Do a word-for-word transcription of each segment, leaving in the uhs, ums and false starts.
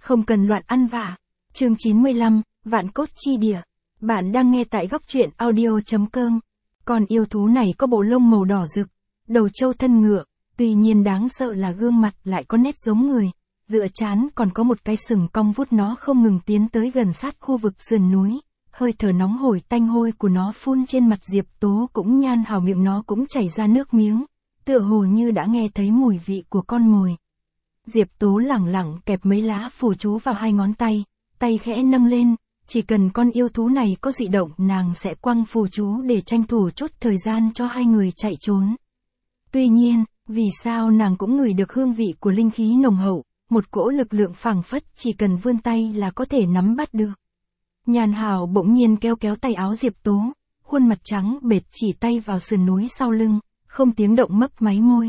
không cần loạn ăn vạ. Chương chín mươi lăm, Vạn cốt chi địa. Bạn đang nghe tại góc truyện audio.com. Con yêu thú này có bộ lông màu đỏ rực, đầu trâu thân ngựa, tuy nhiên đáng sợ là gương mặt lại có nét giống người, dựa trán còn có một cái sừng cong vút. Nó không ngừng tiến tới gần sát khu vực sườn núi, hơi thở nóng hổi tanh hôi của nó phun trên mặt Diệp Tố. Cũng Nhan Hảo miệng nó cũng chảy ra nước miếng, tựa hồ như đã nghe thấy mùi vị của con mồi. Diệp Tố lẳng lặng kẹp mấy lá phù chú vào hai ngón tay, tay khẽ nâng lên, chỉ cần con yêu thú này có dị động nàng sẽ quăng phù chú để tranh thủ chút thời gian cho hai người chạy trốn. Tuy nhiên, vì sao nàng cũng ngửi được hương vị của linh khí nồng hậu, một cỗ lực lượng phảng phất chỉ cần vươn tay là có thể nắm bắt được. Nhan Hảo bỗng nhiên kéo kéo tay áo Diệp Tố, khuôn mặt trắng bệch chỉ tay vào sườn núi sau lưng, không tiếng động mấp máy môi.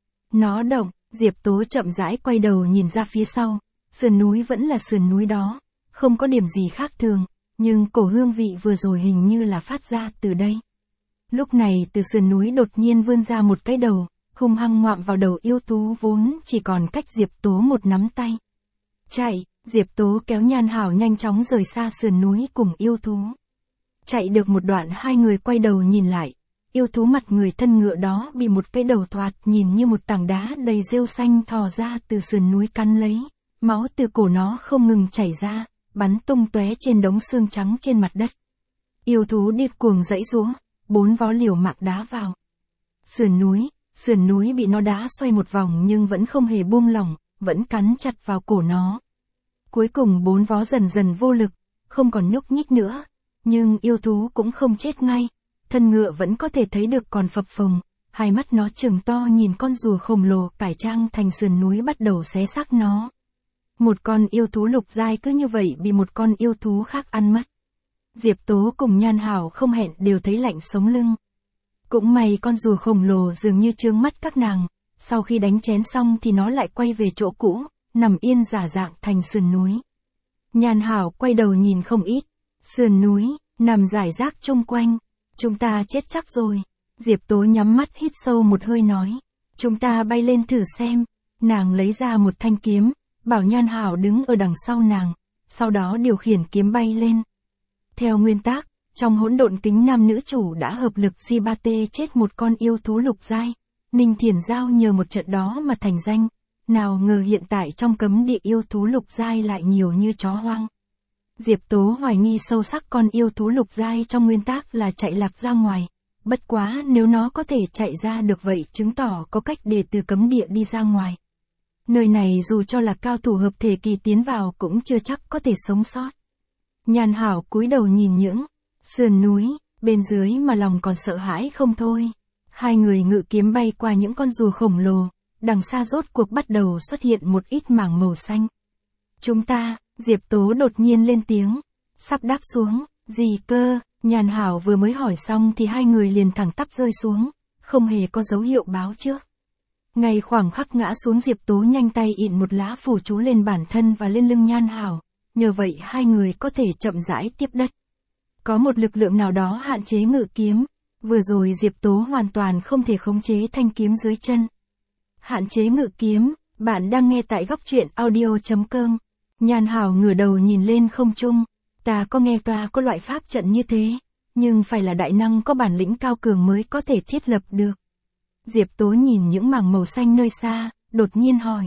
Nó động, Diệp Tố chậm rãi quay đầu nhìn ra phía sau, sườn núi vẫn là sườn núi đó, không có điểm gì khác thường, nhưng cổ hương vị vừa rồi hình như là phát ra từ đây. Lúc này từ sườn núi đột nhiên vươn ra một cái đầu, hung hăng ngoạm vào đầu yêu thú vốn chỉ còn cách Diệp Tố một nắm tay. Chạy, Diệp Tố kéo Nhan Hảo nhanh chóng rời xa sườn núi cùng yêu thú. Chạy được một đoạn hai người quay đầu nhìn lại, yêu thú mặt người thân ngựa đó bị một cái đầu thoạt nhìn như một tảng đá đầy rêu xanh thò ra từ sườn núi cắn lấy, máu từ cổ nó không ngừng chảy ra, bắn tung tóe trên đống xương trắng trên mặt đất. Yêu thú điên cuồng giãy giụa, bốn vó liều mạng đá vào sườn núi, sườn núi bị nó đá xoay một vòng nhưng vẫn không hề buông lỏng, vẫn cắn chặt vào cổ nó. Cuối cùng bốn vó dần dần vô lực, không còn nhúc nhích nữa, nhưng yêu thú cũng không chết ngay, thân ngựa vẫn có thể thấy được còn phập phồng, hai mắt nó trừng to nhìn con rùa khổng lồ cải trang thành sườn núi bắt đầu xé xác nó. Một con yêu thú lục giai cứ như vậy bị một con yêu thú khác ăn mất. Diệp Tố cùng Nhan Hảo không hẹn đều thấy lạnh sống lưng. Cũng may con rùa khổng lồ dường như trướng mắt các nàng, sau khi đánh chén xong thì nó lại quay về chỗ cũ, nằm yên giả dạng thành sườn núi. Nhan Hảo quay đầu nhìn không ít, sườn núi, nằm rải rác chung quanh. Chúng ta chết chắc rồi. Diệp Tố nhắm mắt hít sâu một hơi nói. Chúng ta bay lên thử xem. Nàng lấy ra một thanh kiếm, bảo Nhan Hảo đứng ở đằng sau nàng, sau đó điều khiển kiếm bay lên. Theo nguyên tắc, trong hỗn độn kính nam nữ chủ đã hợp lực di ba tê chết một con yêu thú lục giai. Ninh Thiển Giao nhờ một trận đó mà thành danh. Nào ngờ hiện tại trong cấm địa yêu thú lục giai lại nhiều như chó hoang. Diệp Tố hoài nghi sâu sắc con yêu thú lục giai trong nguyên tắc là chạy lạc ra ngoài. Bất quá nếu nó có thể chạy ra được vậy chứng tỏ có cách để từ cấm địa đi ra ngoài. Nơi này dù cho là cao thủ hợp thể kỳ tiến vào cũng chưa chắc có thể sống sót. Nhan Hảo cúi đầu nhìn những sườn núi bên dưới mà lòng còn sợ hãi không thôi. Hai người ngự kiếm bay qua những con rùa khổng lồ, đằng xa rốt cuộc bắt đầu xuất hiện một ít mảng màu xanh. Chúng ta, Diệp Tố đột nhiên lên tiếng, sắp đáp xuống, gì cơ? Nhan Hảo vừa mới hỏi xong thì hai người liền thẳng tắp rơi xuống, không hề có dấu hiệu báo trước. Ngay khoảng khắc ngã xuống Diệp Tố nhanh tay ịn một lá phù chú lên bản thân và lên lưng Nhan Hảo, nhờ vậy hai người có thể chậm rãi tiếp đất. Có một lực lượng nào đó hạn chế ngự kiếm, vừa rồi Diệp Tố hoàn toàn không thể khống chế thanh kiếm dưới chân. Hạn chế ngự kiếm, bạn đang nghe tại góc truyện audio.com. Nhan Hảo ngửa đầu nhìn lên không trung, ta có nghe ta có loại pháp trận như thế, nhưng phải là đại năng có bản lĩnh cao cường mới có thể thiết lập được. Diệp Tố nhìn những mảng màu xanh nơi xa, đột nhiên hỏi.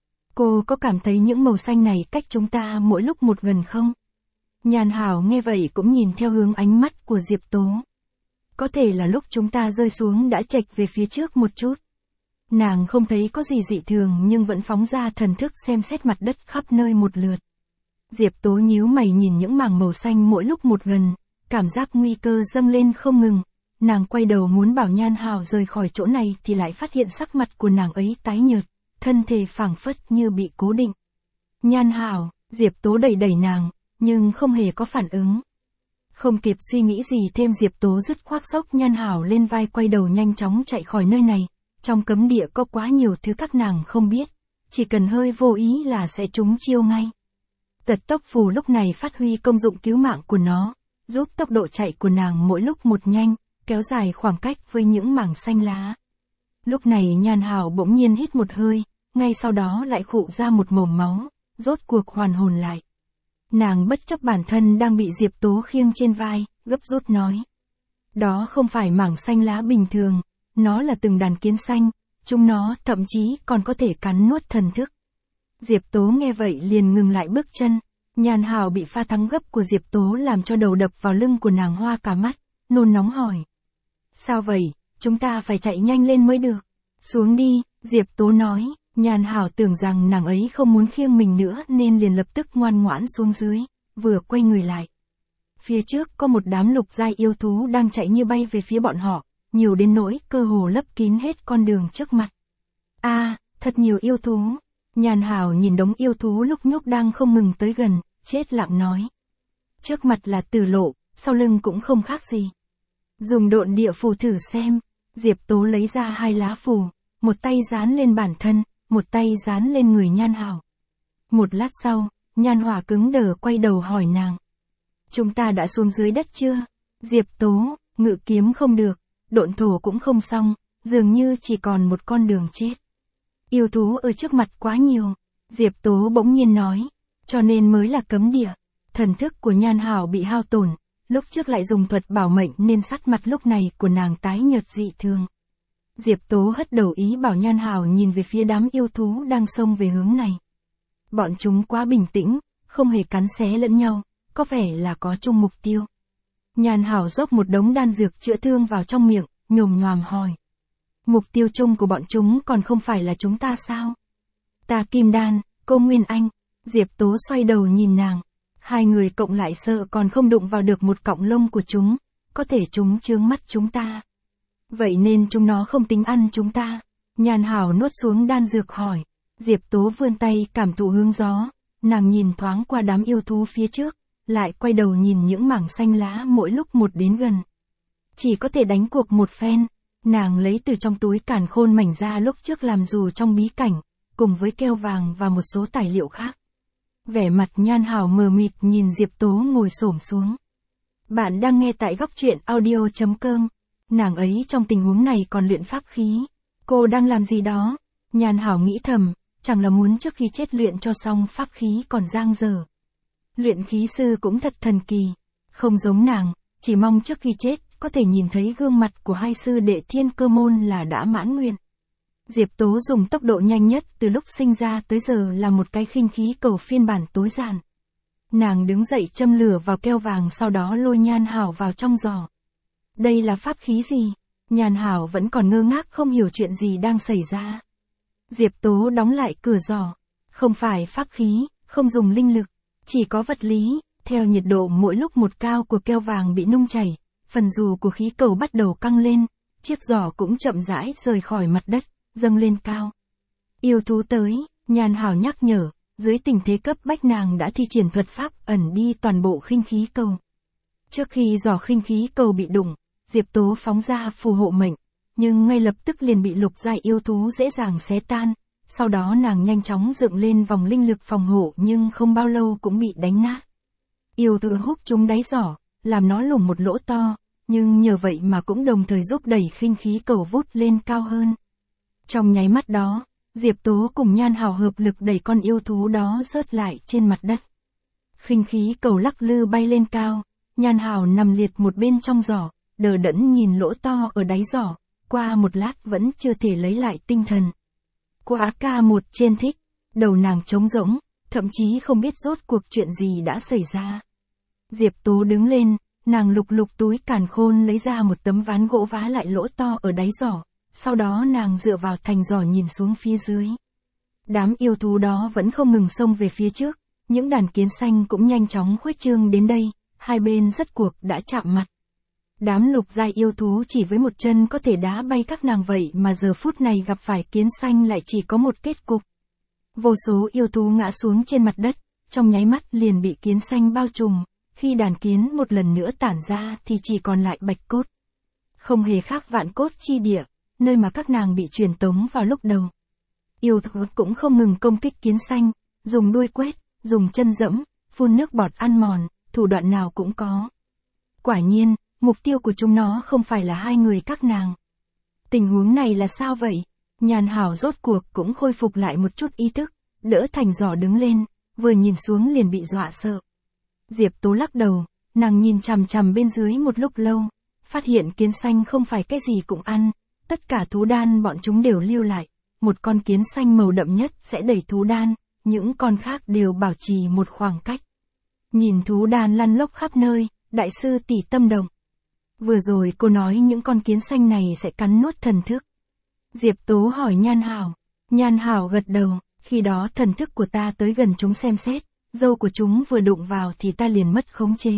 Cô có cảm thấy những màu xanh này cách chúng ta mỗi lúc một gần không? Nhan Hảo nghe vậy cũng nhìn theo hướng ánh mắt của Diệp Tố. Có thể là lúc chúng ta rơi xuống đã chệch về phía trước một chút. Nàng không thấy có gì dị thường nhưng vẫn phóng ra thần thức xem xét mặt đất khắp nơi một lượt. Diệp Tố nhíu mày nhìn những mảng màu xanh mỗi lúc một gần, cảm giác nguy cơ dâng lên không ngừng. Nàng quay đầu muốn bảo Nhan Hảo rời khỏi chỗ này thì lại phát hiện sắc mặt của nàng ấy tái nhợt, thân thể phảng phất như bị cố định. Nhan Hảo, Diệp Tố đẩy đẩy nàng, nhưng không hề có phản ứng. Không kịp suy nghĩ gì thêm Diệp Tố dứt khoác xốc Nhan Hảo lên vai quay đầu nhanh chóng chạy khỏi nơi này. Trong cấm địa có quá nhiều thứ các nàng không biết, chỉ cần hơi vô ý là sẽ trúng chiêu ngay. Tật tốc phù lúc này phát huy công dụng cứu mạng của nó, giúp tốc độ chạy của nàng mỗi lúc một nhanh, kéo dài khoảng cách với những mảng xanh lá. Lúc này Nhan Hảo bỗng nhiên hít một hơi, ngay sau đó lại khụ ra một mồm máu, rốt cuộc hoàn hồn lại. Nàng bất chấp bản thân đang bị Diệp Tố khiêng trên vai, gấp rút nói. Đó không phải mảng xanh lá bình thường, nó là từng đàn kiến xanh, chúng nó thậm chí còn có thể cắn nuốt thần thức. Diệp Tố nghe vậy liền ngừng lại bước chân, Nhan Hảo bị pha thắng gấp của Diệp Tố làm cho đầu đập vào lưng của nàng hoa cả mắt, nôn nóng hỏi. Sao vậy, chúng ta phải chạy nhanh lên mới được. Xuống đi, Diệp Tố nói, Nhan Hảo tưởng rằng nàng ấy không muốn khiêng mình nữa nên liền lập tức ngoan ngoãn xuống dưới, vừa quay người lại. Phía trước có một đám lục giai yêu thú đang chạy như bay về phía bọn họ, nhiều đến nỗi cơ hồ lấp kín hết con đường trước mặt. A, à, thật nhiều yêu thú. Nhan Hảo nhìn đống yêu thú lúc nhúc đang không ngừng tới gần, chết lặng nói. Trước mặt là tử lộ, sau lưng cũng không khác gì. Dùng độn địa phù thử xem. Diệp Tố lấy ra hai lá phù, một tay dán lên bản thân, một tay dán lên người Nhan Hảo. Một lát sau, Nhan Hỏa cứng đờ quay đầu hỏi nàng. Chúng ta đã xuống dưới đất chưa? Diệp Tố, ngự kiếm không được, độn thổ cũng không xong, dường như chỉ còn một con đường chết. Yêu thú ở trước mặt quá nhiều, Diệp Tố bỗng nhiên nói, cho nên mới là cấm địa. Thần thức của Nhan Hảo bị hao tổn, lúc trước lại dùng thuật bảo mệnh nên sắc mặt lúc này của nàng tái nhợt dị thường. Diệp Tố hất đầu ý bảo Nhan Hảo nhìn về phía đám yêu thú đang xông về hướng này. Bọn chúng quá bình tĩnh, không hề cắn xé lẫn nhau, có vẻ là có chung mục tiêu. Nhan Hảo dốc một đống đan dược chữa thương vào trong miệng, nhồm nhoàm hỏi. Mục tiêu chung của bọn chúng còn không phải là chúng ta sao? Ta Kim Đan, cô Nguyên Anh. Diệp Tố xoay đầu nhìn nàng. Hai người cộng lại sợ còn không đụng vào được một cọng lông của chúng, có thể chúng chướng mắt chúng ta. Vậy nên chúng nó không tính ăn chúng ta. Nhan Hảo nuốt xuống đan dược hỏi. Diệp Tố vươn tay cảm thụ hướng gió, nàng nhìn thoáng qua đám yêu thú phía trước, lại quay đầu nhìn những mảng xanh lá mỗi lúc một đến gần. Chỉ có thể đánh cuộc một phen, nàng lấy từ trong túi càn khôn mảnh ra lúc trước làm dù trong bí cảnh, cùng với keo vàng và một số tài liệu khác. Vẻ mặt Nhan Hảo mờ mịt nhìn Diệp Tố ngồi xổm xuống. Bạn đang nghe tại góc truyện audio chấm com. Nàng ấy trong tình huống này còn luyện pháp khí. Cô đang làm gì đó? Nhan Hảo nghĩ thầm, chẳng là muốn trước khi chết luyện cho xong pháp khí còn dang dở. Luyện khí sư cũng thật thần kỳ. Không giống nàng, chỉ mong trước khi chết có thể nhìn thấy gương mặt của hai sư đệ Thiên Cơ Môn là đã mãn nguyện. Diệp Tố dùng tốc độ nhanh nhất từ lúc sinh ra tới giờ là một cái khinh khí cầu phiên bản tối giản. Nàng đứng dậy châm lửa vào keo vàng sau đó lôi Nhan Hảo vào trong giỏ. Đây là pháp khí gì? Nhan Hảo vẫn còn ngơ ngác không hiểu chuyện gì đang xảy ra. Diệp Tố đóng lại cửa giỏ. Không phải pháp khí, không dùng linh lực, chỉ có vật lý. Theo nhiệt độ mỗi lúc một cao của keo vàng bị nung chảy, phần dù của khí cầu bắt đầu căng lên, chiếc giỏ cũng chậm rãi rời khỏi mặt đất, dâng lên cao. Yêu thú tới, Nhan Hảo nhắc nhở, dưới tình thế cấp bách nàng đã thi triển thuật pháp ẩn đi toàn bộ khinh khí cầu. Trước khi giỏ khinh khí cầu bị đụng, Diệp Tố phóng ra phù hộ mệnh, nhưng ngay lập tức liền bị lục giai yêu thú dễ dàng xé tan, sau đó nàng nhanh chóng dựng lên vòng linh lực phòng hộ nhưng không bao lâu cũng bị đánh nát. Yêu thú húc chúng đáy giỏ, làm nó lủng một lỗ to, nhưng nhờ vậy mà cũng đồng thời giúp đẩy khinh khí cầu vút lên cao hơn. Trong nháy mắt đó, Diệp Tố cùng Nhan Hảo hợp lực đẩy con yêu thú đó rớt lại trên mặt đất. Khinh khí cầu lắc lư bay lên cao, Nhan Hảo nằm liệt một bên trong giỏ, đờ đẫn nhìn lỗ to ở đáy giỏ, qua một lát vẫn chưa thể lấy lại tinh thần. Quá ca một trên thích, đầu nàng trống rỗng, thậm chí không biết rốt cuộc chuyện gì đã xảy ra. Diệp Tố đứng lên, nàng lục lục túi càn khôn lấy ra một tấm ván gỗ vá lại lỗ to ở đáy giỏ, sau đó nàng dựa vào thành giỏ nhìn xuống phía dưới. Đám yêu thú đó vẫn không ngừng xông về phía trước, những đàn kiến xanh cũng nhanh chóng khuếch trương đến đây, hai bên rốt cuộc đã chạm mặt. Đám lục giai yêu thú chỉ với một chân có thể đá bay các nàng vậy mà giờ phút này gặp phải kiến xanh lại chỉ có một kết cục. Vô số yêu thú ngã xuống trên mặt đất, trong nháy mắt liền bị kiến xanh bao trùm, khi đàn kiến một lần nữa tản ra thì chỉ còn lại bạch cốt. Không hề khác Vạn Cốt chi địa, nơi mà các nàng bị truyền tống vào lúc đầu. Yêu thú cũng không ngừng công kích kiến xanh, dùng đuôi quét, dùng chân dẫm, phun nước bọt ăn mòn, thủ đoạn nào cũng có. Quả nhiên, mục tiêu của chúng nó không phải là hai người các nàng. Tình huống này là sao vậy? Nhan Hảo rốt cuộc cũng khôi phục lại một chút ý thức, đỡ thành giỏ đứng lên, vừa nhìn xuống liền bị dọa sợ. Diệp Tố lắc đầu, nàng nhìn chằm chằm bên dưới một lúc lâu, phát hiện kiến xanh không phải cái gì cũng ăn, tất cả thú đan bọn chúng đều lưu lại, một con kiến xanh màu đậm nhất sẽ đẩy thú đan, những con khác đều bảo trì một khoảng cách. Nhìn thú đan lăn lóc khắp nơi, đại sư tỷ tâm động. Vừa rồi cô nói những con kiến xanh này sẽ cắn nuốt thần thức. Diệp Tố hỏi Nhan Hảo. Nhan Hảo gật đầu, khi đó thần thức của ta tới gần chúng xem xét, dâu của chúng vừa đụng vào thì ta liền mất khống chế.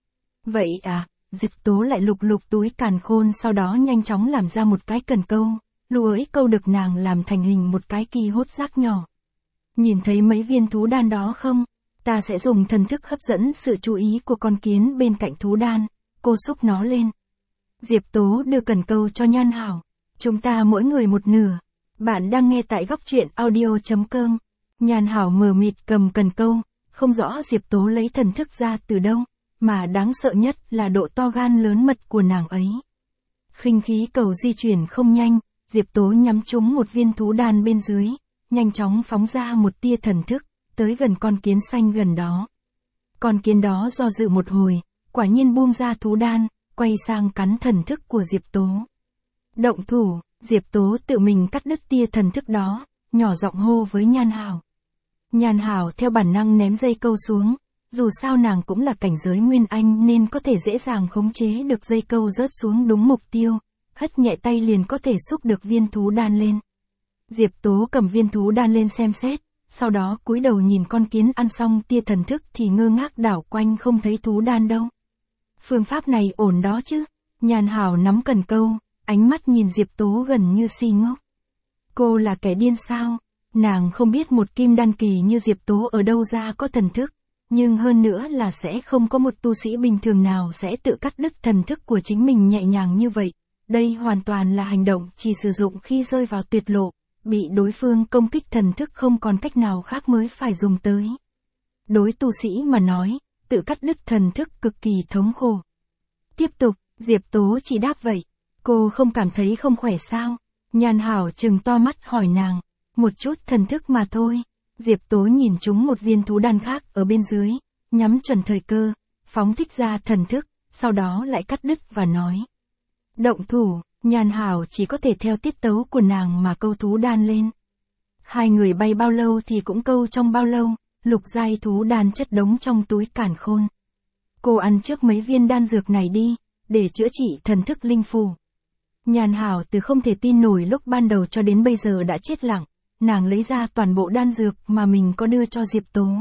Vậy à, Diệp Tố lại lục lục túi càn khôn sau đó nhanh chóng làm ra một cái cần câu, lụa ấy câu được nàng làm thành hình một cái kỳ hốt rác nhỏ. Nhìn thấy mấy viên thú đan đó không? Ta sẽ dùng thần thức hấp dẫn sự chú ý của con kiến bên cạnh thú đan, cô xúc nó lên. Diệp Tố đưa cần câu cho Nhan Hảo. Chúng ta mỗi người một nửa. Bạn đang nghe tại góc truyện audio.com. Nhan Hảo mờ mịt cầm cần câu, không rõ Diệp Tố lấy thần thức ra từ đâu, mà đáng sợ nhất là độ to gan lớn mật của nàng ấy. Khinh khí cầu di chuyển không nhanh, Diệp Tố nhắm trúng một viên thú đan bên dưới, nhanh chóng phóng ra một tia thần thức, tới gần con kiến xanh gần đó. Con kiến đó do dự một hồi, quả nhiên buông ra thú đan, quay sang cắn thần thức của Diệp Tố. Động thủ, Diệp Tố tự mình cắt đứt tia thần thức đó, nhỏ giọng hô với Nhan Hảo. Nhan Hảo theo bản năng ném dây câu xuống, dù sao nàng cũng là cảnh giới Nguyên Anh nên có thể dễ dàng khống chế được dây câu rớt xuống đúng mục tiêu, hất nhẹ tay liền có thể xúc được viên thú đan lên. Diệp Tố cầm viên thú đan lên xem xét, sau đó cúi đầu nhìn con kiến ăn xong tia thần thức thì ngơ ngác đảo quanh không thấy thú đan đâu. Phương pháp này ổn đó chứ? Nhan Hảo nắm cần câu, ánh mắt nhìn Diệp Tố gần như si ngốc. Cô là kẻ điên sao? Nàng không biết một kim đan kỳ như Diệp Tố ở đâu ra có thần thức, nhưng hơn nữa là sẽ không có một tu sĩ bình thường nào sẽ tự cắt đứt thần thức của chính mình nhẹ nhàng như vậy. Đây hoàn toàn là hành động chỉ sử dụng khi rơi vào tuyệt lộ, bị đối phương công kích thần thức không còn cách nào khác mới phải dùng tới. Đối tu sĩ mà nói, tự cắt đứt thần thức cực kỳ thống khổ. Tiếp tục, Diệp Tố chỉ đáp vậy. Cô không cảm thấy không khỏe sao? Nhan Hảo trừng to mắt hỏi nàng. Một chút thần thức mà thôi. Diệp Tố nhìn trúng một viên thú đan khác ở bên dưới, nhắm chuẩn thời cơ, phóng thích ra thần thức, sau đó lại cắt đứt và nói. Động thủ, Nhan Hảo chỉ có thể theo tiết tấu của nàng mà câu thú đan lên. Hai người bay bao lâu thì cũng câu trong bao lâu, lục giai thú đan chất đống trong túi càn khôn. Cô ăn trước mấy viên đan dược này đi, để chữa trị thần thức linh phù. Nhan Hảo từ không thể tin nổi lúc ban đầu cho đến bây giờ đã chết lặng, nàng lấy ra toàn bộ đan dược mà mình có đưa cho Diệp Tố.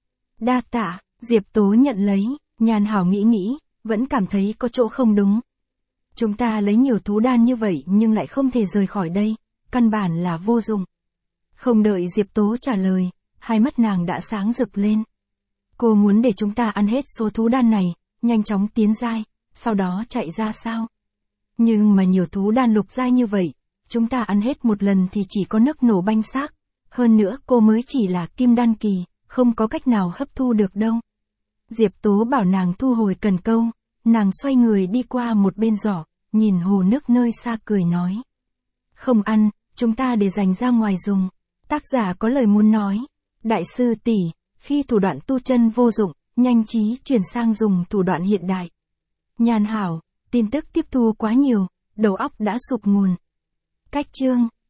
Đa tạ, Diệp Tố nhận lấy, Nhan Hảo nghĩ nghĩ, vẫn cảm thấy có chỗ không đúng. Chúng ta lấy nhiều thú đan như vậy nhưng lại không thể rời khỏi đây, căn bản là vô dụng. Không đợi Diệp Tố trả lời, hai mắt nàng đã sáng rực lên. Cô muốn để chúng ta ăn hết số thú đan này, nhanh chóng tiến giai, sau đó chạy ra sao? Nhưng mà nhiều thú đan lục giai như vậy, chúng ta ăn hết một lần thì chỉ có nấc nổ banh xác. Hơn nữa cô mới chỉ là kim đan kỳ, không có cách nào hấp thu được đâu. Diệp Tố bảo nàng thu hồi cần câu, nàng xoay người đi qua một bên giỏ, nhìn hồ nước nơi xa cười nói. Không ăn, chúng ta để dành ra ngoài dùng. Tác giả có lời muốn nói. Đại sư tỷ, khi thủ đoạn tu chân vô dụng, nhanh trí chuyển sang dùng thủ đoạn hiện đại. Nhan Hảo, tin tức tiếp thu quá nhiều, đầu óc đã sụp nguồn. Cách chương